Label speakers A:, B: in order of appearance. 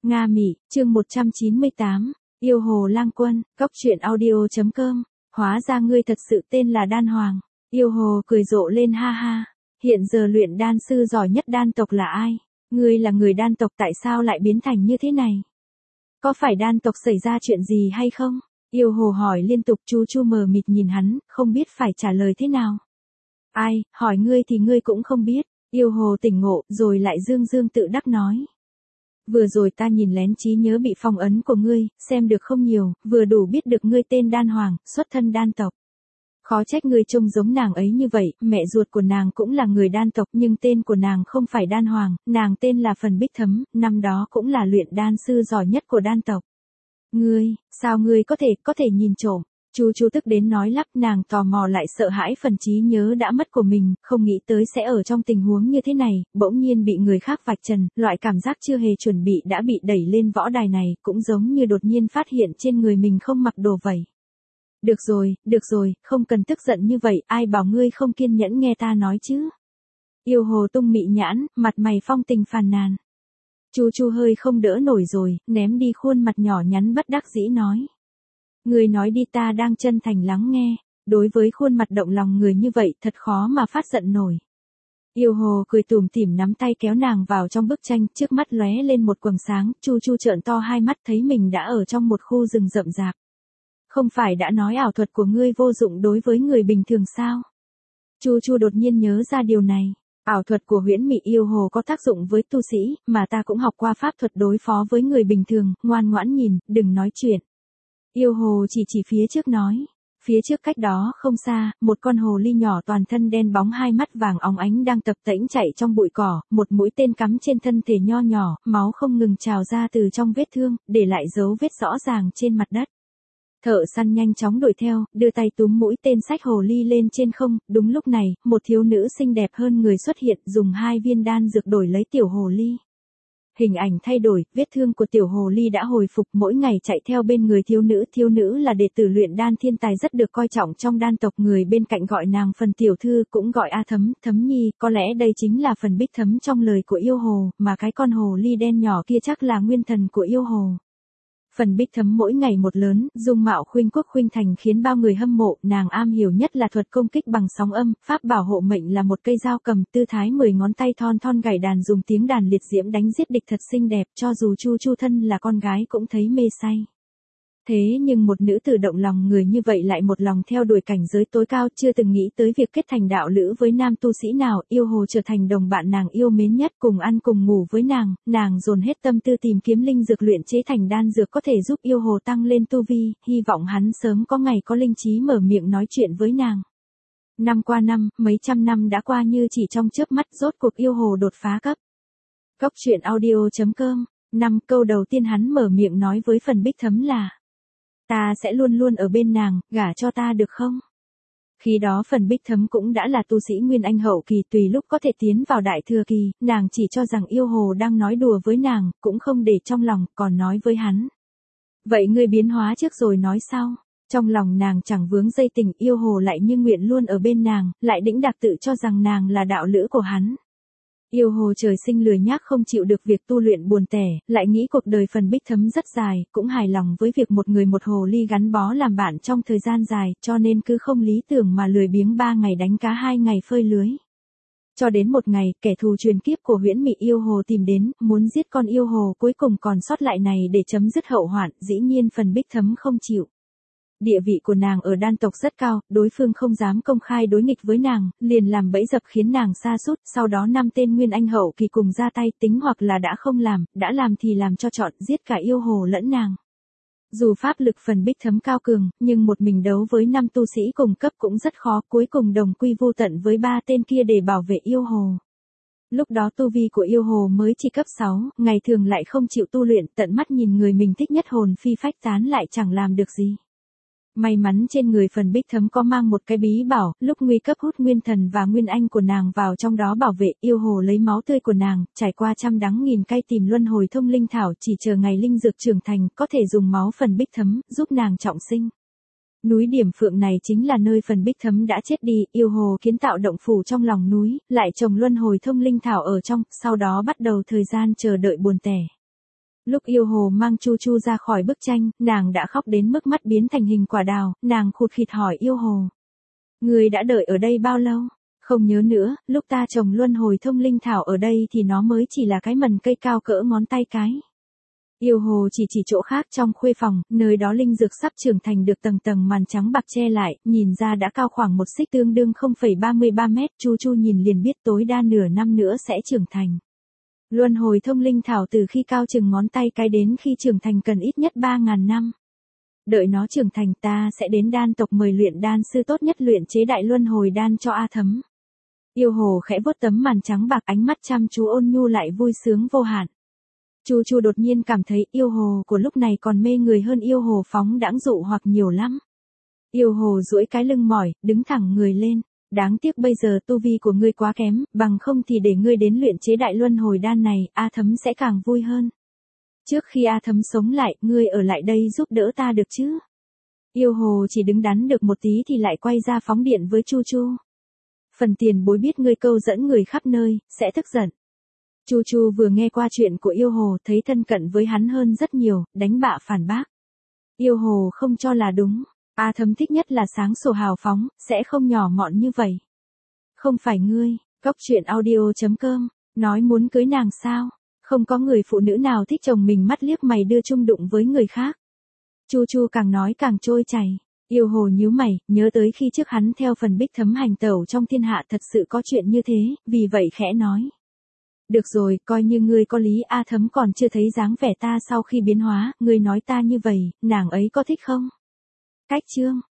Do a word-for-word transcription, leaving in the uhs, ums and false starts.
A: Nga Mị, chương một trăm chín mươi tám, yêu hồ lang quân, cóc truyện audio chấm com, hóa ra ngươi thật sự tên là Đan Hoàng. Yêu hồ cười rộ lên ha ha, hiện giờ luyện đan sư giỏi nhất đan tộc là ai? Ngươi là người đan tộc tại sao lại biến thành như thế này? Có phải đan tộc xảy ra chuyện gì hay không? Yêu hồ hỏi liên tục. Chu Chu mờ mịt nhìn hắn, không biết phải trả lời thế nào. Ai, hỏi ngươi thì ngươi cũng không biết. Yêu hồ tỉnh ngộ, rồi lại dương dương tự đắc nói. Vừa rồi ta nhìn lén trí nhớ bị phong ấn của ngươi, xem được không nhiều, vừa đủ biết được ngươi tên Đan Hoàng, xuất thân đan tộc. Khó trách ngươi trông giống nàng ấy như vậy, mẹ ruột của nàng cũng là người đan tộc nhưng tên của nàng không phải Đan Hoàng, nàng tên là Phần Bích Thấm, năm đó cũng là luyện đan sư giỏi nhất của đan tộc. Ngươi, sao ngươi có thể, có thể nhìn trộm? Chu Chu tức đến nói lắp, nàng tò mò lại sợ hãi phần trí nhớ đã mất của mình, không nghĩ tới sẽ ở trong tình huống như thế này, bỗng nhiên bị người khác vạch trần, loại cảm giác chưa hề chuẩn bị đã bị đẩy lên võ đài này, cũng giống như đột nhiên phát hiện trên người mình không mặc đồ vậy. Được rồi, được rồi, không cần tức giận như vậy, ai bảo ngươi không kiên nhẫn nghe ta nói chứ. Yêu hồ tung mị nhãn, mặt mày phong tình phàn nàn. Chu Chu hơi không đỡ nổi rồi, ném đi khuôn mặt nhỏ nhắn bất đắc dĩ nói. Người nói đi, ta đang chân thành lắng nghe, đối với khuôn mặt động lòng người như vậy thật khó mà phát giận nổi. Yêu hồ cười tủm tỉm nắm tay kéo nàng vào trong bức tranh, trước mắt lóe lên một quầng sáng, Chu Chu trợn to hai mắt thấy mình đã ở trong một khu rừng rậm rạp. Không phải đã nói ảo thuật của ngươi vô dụng đối với người bình thường sao? Chu Chu đột nhiên nhớ ra điều này. Ảo thuật của huyễn mị yêu hồ có tác dụng với tu sĩ, mà ta cũng học qua pháp thuật đối phó với người bình thường, ngoan ngoãn nhìn, đừng nói chuyện. Yêu hồ chỉ chỉ phía trước nói. Phía trước cách đó không xa, một con hồ ly nhỏ toàn thân đen bóng hai mắt vàng óng ánh đang tập tễnh chạy trong bụi cỏ, một mũi tên cắm trên thân thể nho nhỏ, máu không ngừng trào ra từ trong vết thương, để lại dấu vết rõ ràng trên mặt đất. Thợ săn nhanh chóng đuổi theo, đưa tay túm mũi tên xách hồ ly lên trên không, đúng lúc này, một thiếu nữ xinh đẹp hơn người xuất hiện, dùng hai viên đan dược đổi lấy tiểu hồ ly. Hình ảnh thay đổi, vết thương của tiểu hồ ly đã hồi phục, mỗi ngày chạy theo bên người thiếu nữ. Thiếu nữ là đệ tử luyện đan thiên tài rất được coi trọng trong đan tộc, người bên cạnh gọi nàng Phần tiểu thư, cũng gọi A Thấm, Thấm Nhi, có lẽ đây chính là Phần Bích Thấm trong lời của yêu hồ, mà cái con hồ ly đen nhỏ kia chắc là nguyên thần của yêu hồ. Phần Bích Thấm mỗi ngày một lớn, dung mạo khuynh quốc khuynh thành khiến bao người hâm mộ, nàng am hiểu nhất là thuật công kích bằng sóng âm, pháp bảo hộ mệnh là một cây dao cầm, tư thái mười ngón tay thon thon gảy đàn, dùng tiếng đàn liệt diễm đánh giết địch thật xinh đẹp, cho dù Chu Chu thân là con gái cũng thấy mê say. Thế nhưng một nữ tử động lòng người như vậy lại một lòng theo đuổi cảnh giới tối cao, chưa từng nghĩ tới việc kết thành đạo lữ với nam tu sĩ nào, yêu hồ trở thành đồng bạn nàng yêu mến nhất, cùng ăn cùng ngủ với nàng, nàng dồn hết tâm tư tìm kiếm linh dược luyện chế thành đan dược có thể giúp yêu hồ tăng lên tu vi, hy vọng hắn sớm có ngày có linh trí mở miệng nói chuyện với nàng. Năm qua năm, mấy trăm năm đã qua như chỉ trong chớp mắt, rốt cuộc yêu hồ đột phá cấp. Cóc truyện audio chấm com, năm câu đầu tiên hắn mở miệng nói với Phần Bích Thấm là: ta sẽ luôn luôn ở bên nàng, gả cho ta được không? Khi đó Phần Bích Thấm cũng đã là tu sĩ Nguyên Anh hậu kỳ, tùy lúc có thể tiến vào đại thừa kỳ, nàng chỉ cho rằng yêu hồ đang nói đùa với nàng, cũng không để trong lòng, còn nói với hắn. Vậy ngươi biến hóa trước rồi nói sau. Trong lòng nàng chẳng vướng dây tình, yêu hồ lại như nguyện luôn ở bên nàng, lại đĩnh đạc tự cho rằng nàng là đạo lữ của hắn. Yêu hồ trời sinh lười nhác không chịu được việc tu luyện buồn tẻ, lại nghĩ cuộc đời Phần Bích Thấm rất dài, cũng hài lòng với việc một người một hồ ly gắn bó làm bạn trong thời gian dài, cho nên cứ không lý tưởng mà lười biếng ba ngày đánh cá hai ngày phơi lưới. Cho đến một ngày, kẻ thù truyền kiếp của huyễn mị yêu hồ tìm đến, muốn giết con yêu hồ cuối cùng còn sót lại này để chấm dứt hậu hoạn, dĩ nhiên Phần Bích Thấm không chịu. Địa vị của nàng ở đan tộc rất cao, đối phương không dám công khai đối nghịch với nàng, liền làm bẫy dập khiến nàng sa sút, sau đó năm tên Nguyên Anh hậu kỳ cùng ra tay, tính hoặc là đã không làm, đã làm thì làm cho chọn, giết cả yêu hồ lẫn nàng. Dù pháp lực Phần Bích Thấm cao cường, nhưng một mình đấu với năm tu sĩ cùng cấp cũng rất khó, cuối cùng đồng quy vô tận với ba tên kia để bảo vệ yêu hồ. Lúc đó tu vi của yêu hồ mới chỉ cấp sáu, ngày thường lại không chịu tu luyện, tận mắt nhìn người mình thích nhất hồn phi phách tán lại chẳng làm được gì. May mắn trên người Phần Bích Thấm có mang một cái bí bảo, lúc nguy cấp hút nguyên thần và nguyên anh của nàng vào trong đó bảo vệ, yêu hồ lấy máu tươi của nàng, trải qua trăm đắng nghìn cay tìm luân hồi thông linh thảo, chỉ chờ ngày linh dược trưởng thành, có thể dùng máu Phần Bích Thấm, giúp nàng trọng sinh. Núi Điểm Phượng này chính là nơi Phần Bích Thấm đã chết đi, yêu hồ kiến tạo động phủ trong lòng núi, lại trồng luân hồi thông linh thảo ở trong, sau đó bắt đầu thời gian chờ đợi buồn tẻ. Lúc Yêu Hồ mang Chu Chu ra khỏi bức tranh, nàng đã khóc đến mức mắt biến thành hình quả đào, nàng khụt khịt hỏi Yêu Hồ. Người đã đợi ở đây bao lâu? Không nhớ nữa, lúc ta trồng luân hồi thông linh thảo ở đây thì nó mới chỉ là cái mần cây cao cỡ ngón tay cái. Yêu Hồ chỉ chỉ chỗ khác trong khuê phòng, nơi đó linh dược sắp trưởng thành được tầng tầng màn trắng bạc che lại, nhìn ra đã cao khoảng một xích tương đương không phẩy ba mươi ba mét, Chu Chu nhìn liền biết tối đa nửa năm nữa sẽ trưởng thành. Luân hồi thông linh thảo từ khi cao chừng ngón tay cái đến khi trưởng thành cần ít nhất ba ngàn năm. Đợi nó trưởng thành ta sẽ đến đan tộc mời luyện đan sư tốt nhất luyện chế đại luân hồi đan cho A Thấm. Yêu Hồ khẽ vuốt tấm màn trắng bạc, ánh mắt chăm chú ôn nhu lại vui sướng vô hạn. Chu Chu đột nhiên cảm thấy Yêu Hồ của lúc này còn mê người hơn Yêu Hồ phóng đãng dụ hoặc nhiều lắm. Yêu Hồ duỗi cái lưng mỏi, đứng thẳng người lên. Đáng tiếc bây giờ tu vi của ngươi quá kém, bằng không thì để ngươi đến luyện chế đại luân hồi đan này, A Thấm sẽ càng vui hơn. Trước khi A Thấm sống lại, ngươi ở lại đây giúp đỡ ta được chứ? Yêu Hồ chỉ đứng đắn được một tí thì lại quay ra phóng điện với Chu Chu. Phần tiền bối biết ngươi câu dẫn người khắp nơi, sẽ tức giận. Chu Chu vừa nghe qua chuyện của Yêu Hồ thấy thân cận với hắn hơn rất nhiều, đánh bạ phản bác. Yêu Hồ không cho là đúng. A Thấm thích nhất là sáng sủa hào phóng, sẽ không nhỏ mọn như vậy. Không phải ngươi, cóc truyện audio chấm com, nói muốn cưới nàng sao? Không có người phụ nữ nào thích chồng mình mắt liếc mày đưa chung đụng với người khác. Chu Chu càng nói càng trôi chảy. Yêu Hồ nhíu mày, nhớ tới khi trước hắn theo phần Bích Thấm hành tẩu trong thiên hạ thật sự có chuyện như thế, vì vậy khẽ nói. Được rồi, coi như ngươi có lý. A Thấm còn chưa thấy dáng vẻ ta sau khi biến hóa, ngươi nói ta như vậy, nàng ấy có thích không? Cách chương